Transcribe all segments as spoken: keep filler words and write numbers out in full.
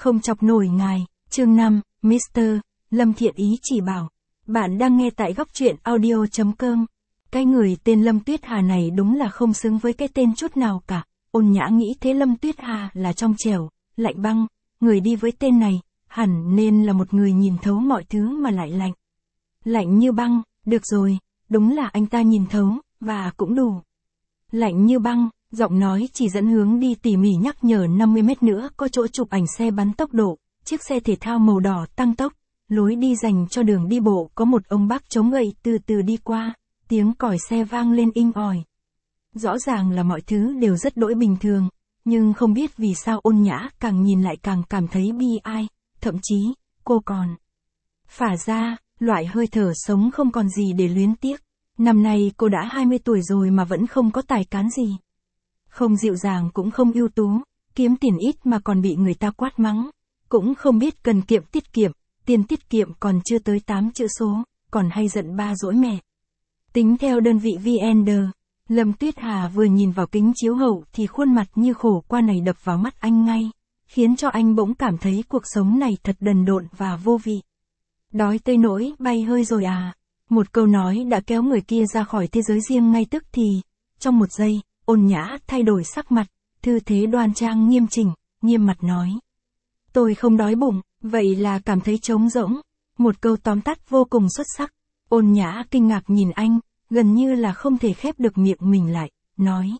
Không chọc nổi ngài, chương năm, mít tơ Lâm Thiện Ý chỉ bảo. Bạn đang nghe tại góc truyện audio chấm com. Cái người tên Lâm Tuyết Hà này đúng là không xứng với cái tên chút nào cả. Ôn Nhã nghĩ thế Lâm Tuyết Hà là trong trẻo, lạnh băng, người đi với tên này, hẳn nên là một người nhìn thấu mọi thứ mà lại lạnh. Lạnh như băng, được rồi, đúng là anh ta nhìn thấu, và cũng đủ. Lạnh như băng, giọng nói chỉ dẫn hướng đi tỉ mỉ nhắc nhở năm mươi mét nữa có chỗ chụp ảnh xe bắn tốc độ, chiếc xe thể thao màu đỏ tăng tốc, lối đi dành cho đường đi bộ có một ông bác chống gậy từ từ đi qua, tiếng còi xe vang lên inh ỏi. Rõ ràng là mọi thứ đều rất đỗi bình thường, nhưng không biết vì sao Ôn Nhã càng nhìn lại càng cảm thấy bi ai, thậm chí, cô còn phả ra, loại hơi thở sống không còn gì để luyến tiếc. Năm nay cô đã hai mươi tuổi rồi mà vẫn không có tài cán gì. Không dịu dàng cũng không ưu tú, kiếm tiền ít mà còn bị người ta quát mắng. Cũng không biết cần kiệm tiết kiệm, tiền tiết kiệm còn chưa tới tám chữ số, còn hay giận ba dỗi mẹ. Tính theo đơn vị vê en đê, Lâm Tuyết Hà vừa nhìn vào kính chiếu hậu thì khuôn mặt như khổ qua này đập vào mắt anh ngay, khiến cho anh bỗng cảm thấy cuộc sống này thật đần độn và vô vị. Đói tới nỗi bay hơi rồi à? Một câu nói đã kéo người kia ra khỏi thế giới riêng ngay tức thì. Trong một giây, Ôn Nhã thay đổi sắc mặt, thư thế đoan trang nghiêm chỉnh, nghiêm mặt nói. Tôi không đói bụng, vậy là cảm thấy trống rỗng. Một câu tóm tắt vô cùng xuất sắc. Ôn Nhã kinh ngạc nhìn anh, gần như là không thể khép được miệng mình lại, nói.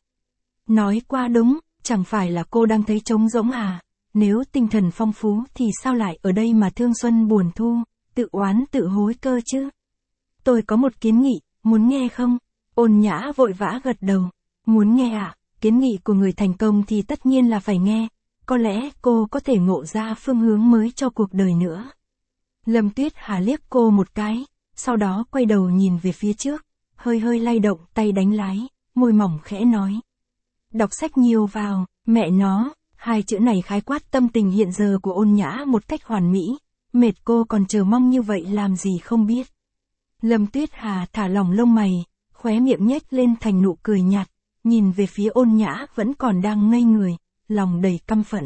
Nói qua đúng, chẳng phải là cô đang thấy trống rỗng à? Nếu tinh thần phong phú thì sao lại ở đây mà thương xuân buồn thu, tự oán tự hối cơ chứ? Tôi có một kiến nghị, muốn nghe không? Ôn Nhã vội vã gật đầu. Muốn nghe ạ, à? Kiến nghị của người thành công thì tất nhiên là phải nghe. Có lẽ cô có thể ngộ ra phương hướng mới cho cuộc đời nữa. Lâm Tuyết Hà liếc cô một cái, sau đó quay đầu nhìn về phía trước, hơi hơi lay động tay đánh lái, môi mỏng khẽ nói. Đọc sách nhiều vào, mẹ nó, hai chữ này khái quát tâm tình hiện giờ của Ôn Nhã một cách hoàn mỹ, mệt cô còn chờ mong như vậy làm gì không biết. Lâm Tuyết Hà thả lỏng lông mày, khóe miệng nhếch lên thành nụ cười nhạt, nhìn về phía Ôn Nhã vẫn còn đang ngây người, lòng đầy căm phẫn.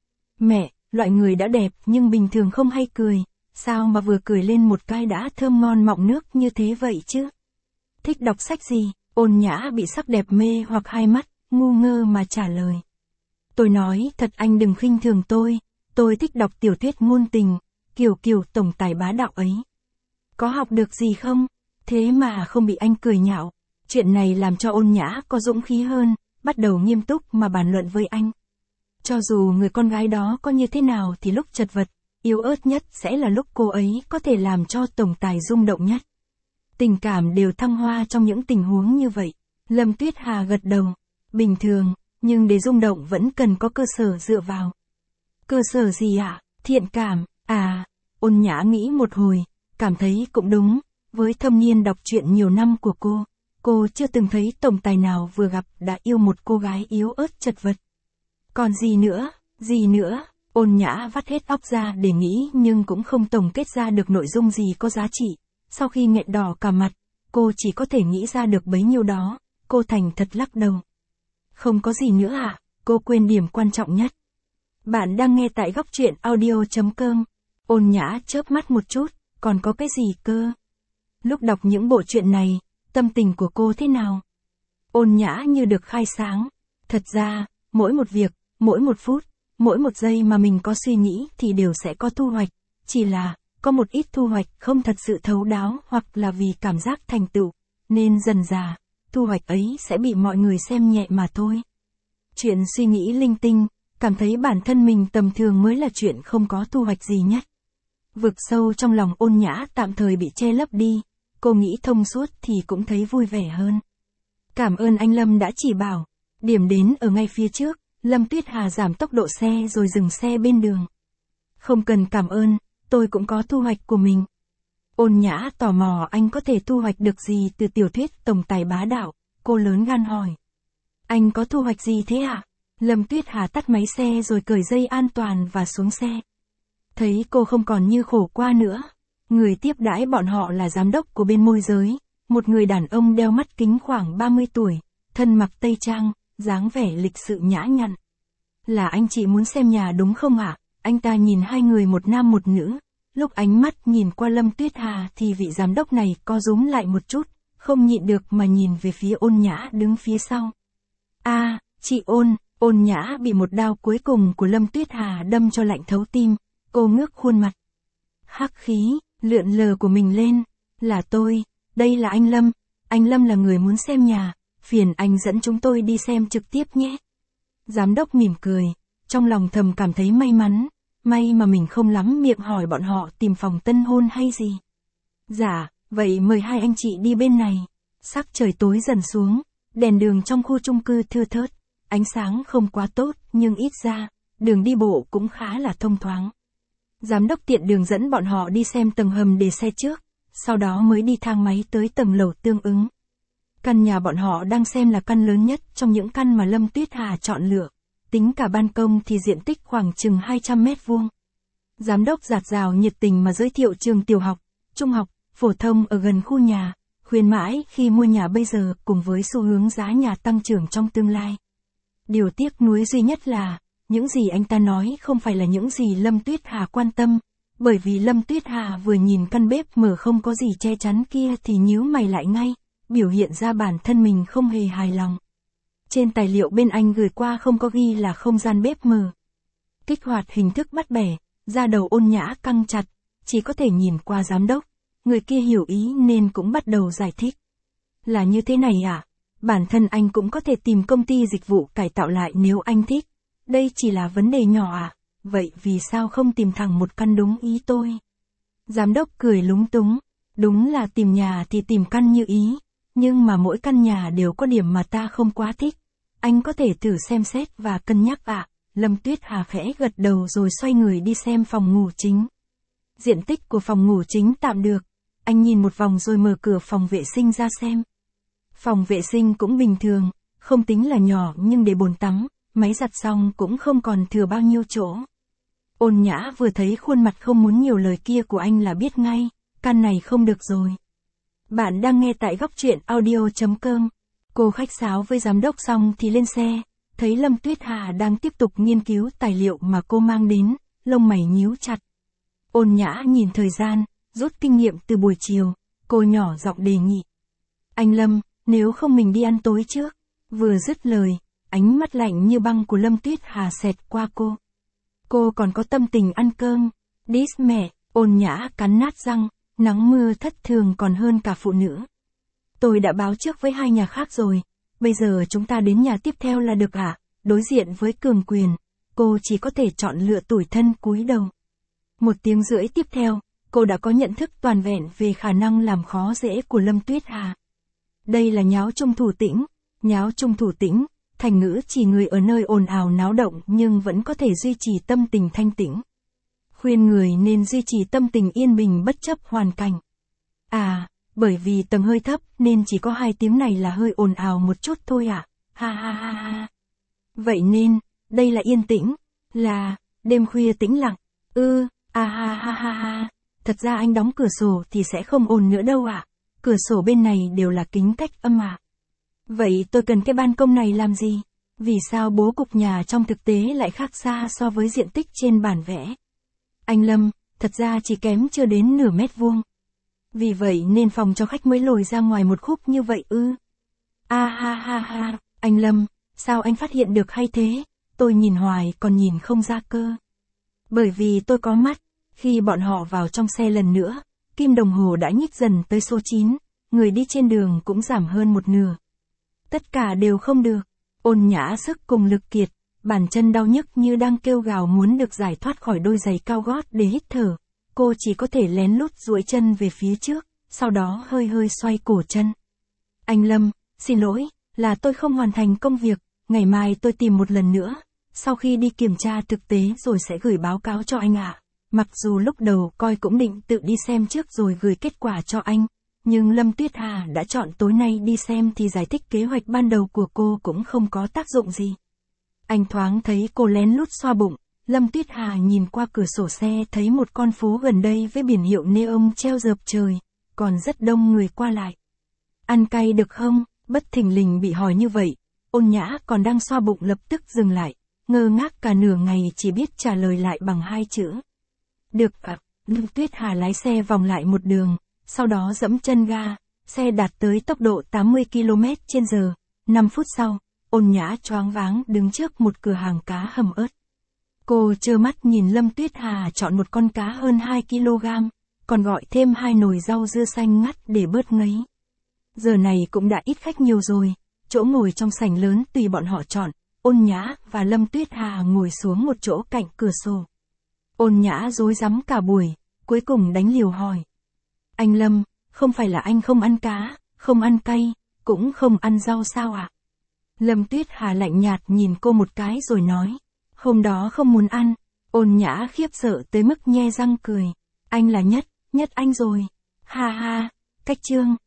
Mẹ, loại người đã đẹp nhưng bình thường không hay cười, sao mà vừa cười lên một cái đã thơm ngon mọng nước như thế vậy chứ? Thích đọc sách gì? Ôn Nhã bị sắc đẹp mê hoặc hai mắt, ngu ngơ mà trả lời. Tôi nói thật anh đừng khinh thường tôi, tôi thích đọc tiểu thuyết ngôn tình, kiểu kiểu tổng tài bá đạo ấy. Có học được gì không? Thế mà không bị anh cười nhạo. Chuyện này làm cho Ôn Nhã có dũng khí hơn, bắt đầu nghiêm túc mà bàn luận với anh. Cho dù người con gái đó có như thế nào thì lúc chật vật, yếu ớt nhất sẽ là lúc cô ấy có thể làm cho tổng tài rung động nhất. Tình cảm đều thăng hoa trong những tình huống như vậy. Lâm Tuyết Hà gật đầu. Bình thường, nhưng để rung động vẫn cần có cơ sở dựa vào. Cơ sở gì ạ? À? Thiện cảm, à, Ôn Nhã nghĩ một hồi, cảm thấy cũng đúng, với thâm niên đọc truyện nhiều năm của cô, cô chưa từng thấy tổng tài nào vừa gặp đã yêu một cô gái yếu ớt chật vật. Còn gì nữa, gì nữa, Ôn Nhã vắt hết óc ra để nghĩ nhưng cũng không tổng kết ra được nội dung gì có giá trị. Sau khi nghẹn đỏ cả mặt, cô chỉ có thể nghĩ ra được bấy nhiêu đó, cô thành thật lắc đầu. Không có gì nữa à, cô quên điểm quan trọng nhất. Bạn đang nghe tại góc truyện audio chấm com. Ôn Nhã chớp mắt một chút, còn có cái gì cơ? Lúc đọc những bộ truyện này, tâm tình của cô thế nào? Ôn Nhã như được khai sáng. Thật ra, mỗi một việc, mỗi một phút, mỗi một giây mà mình có suy nghĩ thì đều sẽ có thu hoạch. Chỉ là, có một ít thu hoạch không thật sự thấu đáo hoặc là vì cảm giác thành tựu, nên dần dà, thu hoạch ấy sẽ bị mọi người xem nhẹ mà thôi. Chuyện suy nghĩ linh tinh, cảm thấy bản thân mình tầm thường mới là chuyện không có thu hoạch gì nhất. Vực sâu trong lòng Ôn Nhã tạm thời bị che lấp đi, cô nghĩ thông suốt thì cũng thấy vui vẻ hơn. Cảm ơn anh Lâm đã chỉ bảo, điểm đến ở ngay phía trước, Lâm Tuyết Hà giảm tốc độ xe rồi dừng xe bên đường. Không cần cảm ơn, tôi cũng có thu hoạch của mình. Ôn Nhã tò mò anh có thể thu hoạch được gì từ tiểu thuyết tổng tài bá đạo, cô lớn gan hỏi. Anh có thu hoạch gì thế ạ? À? Lâm Tuyết Hà tắt máy xe rồi cởi dây an toàn và xuống xe. Thấy cô không còn như khổ qua nữa. Người tiếp đãi bọn họ là giám đốc của bên môi giới, một người đàn ông đeo mắt kính khoảng ba mươi tuổi, thân mặc tây trang, dáng vẻ lịch sự nhã nhặn. Là anh chị muốn xem nhà đúng không ạ? À? Anh ta nhìn hai người một nam một nữ, lúc ánh mắt nhìn qua Lâm Tuyết Hà thì vị giám đốc này co rúm lại một chút, không nhịn được mà nhìn về phía Ôn Nhã đứng phía sau. A, à, chị Ôn, Ôn Nhã bị một đao cuối cùng của Lâm Tuyết Hà đâm cho lạnh thấu tim, cô ngước khuôn mặt. Hắc khí, lượn lờ của mình lên, là tôi, đây là anh Lâm, anh Lâm là người muốn xem nhà, phiền anh dẫn chúng tôi đi xem trực tiếp nhé. Giám đốc mỉm cười, trong lòng thầm cảm thấy may mắn, may mà mình không lắm miệng hỏi bọn họ tìm phòng tân hôn hay gì. Dạ, vậy mời hai anh chị đi bên này. Sắc trời tối dần xuống, đèn đường trong khu chung cư thưa thớt, ánh sáng không quá tốt nhưng ít ra, đường đi bộ cũng khá là thông thoáng. Giám đốc tiện đường dẫn bọn họ đi xem tầng hầm để xe trước, sau đó mới đi thang máy tới tầng lầu tương ứng. Căn nhà bọn họ đang xem là căn lớn nhất trong những căn mà Lâm Tuyết Hà chọn lựa, tính cả ban công thì diện tích khoảng chừng hai trăm mét vuông. Giám đốc dạt dào nhiệt tình mà giới thiệu trường tiểu học, trung học, phổ thông ở gần khu nhà, khuyên mãi khi mua nhà bây giờ cùng với xu hướng giá nhà tăng trưởng trong tương lai. Điều tiếc nuối duy nhất là, những gì anh ta nói không phải là những gì Lâm Tuyết Hà quan tâm, bởi vì Lâm Tuyết Hà vừa nhìn căn bếp mở không có gì che chắn kia thì nhíu mày lại ngay, biểu hiện ra bản thân mình không hề hài lòng. Trên tài liệu bên anh gửi qua không có ghi là không gian bếp mở. Kích hoạt hình thức bắt bẻ, da đầu Ôn Nhã căng chặt, chỉ có thể nhìn qua giám đốc, người kia hiểu ý nên cũng bắt đầu giải thích. Là như thế này à, bản thân anh cũng có thể tìm công ty dịch vụ cải tạo lại nếu anh thích, đây chỉ là vấn đề nhỏ à, vậy vì sao không tìm thẳng một căn đúng ý tôi? Giám đốc cười lúng túng, đúng là tìm nhà thì tìm căn như ý, nhưng mà mỗi căn nhà đều có điểm mà ta không quá thích, anh có thể thử xem xét và cân nhắc ạ. À? Lâm Tuyết Hà khẽ gật đầu rồi xoay người đi xem phòng ngủ chính. Diện tích của phòng ngủ chính tạm được, anh nhìn một vòng rồi mở cửa phòng vệ sinh ra xem. Phòng vệ sinh cũng bình thường, không tính là nhỏ nhưng để bồn tắm, máy giặt xong cũng không còn thừa bao nhiêu chỗ. Ôn Nhã vừa thấy khuôn mặt không muốn nhiều lời kia của anh là biết ngay, căn này không được rồi. Bạn đang nghe tại góc truyện audio chấm com. Cô khách sáo với giám đốc xong thì lên xe, thấy Lâm Tuyết Hà đang tiếp tục nghiên cứu tài liệu mà cô mang đến, lông mày nhíu chặt. Ôn Nhã nhìn thời gian, rút kinh nghiệm từ buổi chiều, cô nhỏ giọng đề nghị. Anh Lâm, nếu không mình đi ăn tối trước. Vừa dứt lời, ánh mắt lạnh như băng của Lâm Tuyết Hà xẹt qua cô. Cô còn có tâm tình ăn cơm. Đít mẹ, Ôn Nhã cắn nát răng, nắng mưa thất thường còn hơn cả phụ nữ. Tôi đã báo trước với hai nhà khác rồi, bây giờ chúng ta đến nhà tiếp theo là được ạ. Đối diện với cường quyền, cô chỉ có thể chọn lựa tủi thân cúi đầu. Một tiếng rưỡi tiếp theo, cô đã có nhận thức toàn vẹn về khả năng làm khó dễ của Lâm Tuyết Hà. Đây là nháo chung thủ tĩnh, nháo chung thủ tĩnh, thành ngữ chỉ người ở nơi ồn ào náo động nhưng vẫn có thể duy trì tâm tình thanh tĩnh. Khuyên người nên duy trì tâm tình yên bình bất chấp hoàn cảnh. À, bởi vì tầng hơi thấp nên chỉ có hai tiếng này là hơi ồn ào một chút thôi ạ. À? Ha ha ha ha. Vậy nên, đây là yên tĩnh, là, đêm khuya tĩnh lặng, ư, ừ, à ha ha ha ha. Thật ra anh đóng cửa sổ thì sẽ không ồn nữa đâu ạ. À? Cửa sổ bên này đều là kính cách âm ạ. À? Vậy tôi cần cái ban công này làm gì? Vì sao bố cục nhà trong thực tế lại khác xa so với diện tích trên bản vẽ? Anh Lâm, thật ra chỉ kém chưa đến nửa mét vuông. Vì vậy nên phòng cho khách mới lồi ra ngoài một khúc như vậy ư? A ha ha ha, anh Lâm, sao anh phát hiện được hay thế? Tôi nhìn hoài còn nhìn không ra cơ. Bởi vì tôi có mắt, khi bọn họ vào trong xe lần nữa, kim đồng hồ đã nhích dần tới số chín, người đi trên đường cũng giảm hơn một nửa. Tất cả đều không được. Ôn Nhã sức cùng lực kiệt, bàn chân đau nhức như đang kêu gào muốn được giải thoát khỏi đôi giày cao gót để hít thở. Cô chỉ có thể lén lút duỗi chân về phía trước, sau đó hơi hơi xoay cổ chân. Anh Lâm, xin lỗi, là tôi không hoàn thành công việc, ngày mai tôi tìm một lần nữa, sau khi đi kiểm tra thực tế rồi sẽ gửi báo cáo cho anh ạ. À. Mặc dù lúc đầu coi cũng định tự đi xem trước rồi gửi kết quả cho anh, nhưng Lâm Tuyết Hà đã chọn tối nay đi xem thì giải thích kế hoạch ban đầu của cô cũng không có tác dụng gì. Anh thoáng thấy cô lén lút xoa bụng, Lâm Tuyết Hà nhìn qua cửa sổ xe thấy một con phố gần đây với biển hiệu neon treo dợp trời, còn rất đông người qua lại. Ăn cay được không? Bất thình lình bị hỏi như vậy, Ôn Nhã còn đang xoa bụng lập tức dừng lại, ngơ ngác cả nửa ngày chỉ biết trả lời lại bằng hai chữ. Được ạ. Lâm Tuyết Hà lái xe vòng lại một đường, sau đó giẫm chân ga, xe đạt tới tốc độ tám mươi ki lô mét trên giờ. năm phút sau, Ôn Nhã choáng váng đứng trước một cửa hàng cá hầm ớt. Cô trơ mắt nhìn Lâm Tuyết Hà chọn một con cá hơn hai ki lô gam, còn gọi thêm hai nồi rau dưa xanh ngắt để bớt ngấy. Giờ này cũng đã ít khách nhiều rồi, chỗ ngồi trong sảnh lớn tùy bọn họ chọn, Ôn Nhã và Lâm Tuyết Hà ngồi xuống một chỗ cạnh cửa sổ. Ôn Nhã rối rắm cả buổi, cuối cùng đánh liều hỏi. Anh Lâm, không phải là anh không ăn cá, không ăn cay, cũng không ăn rau sao ạ? À? Lâm Tuyết Hà lạnh nhạt nhìn cô một cái rồi nói. Hôm đó không muốn ăn. Ôn Nhã khiếp sợ tới mức nhe răng cười. Anh là nhất, nhất anh rồi. Ha ha, cách trương.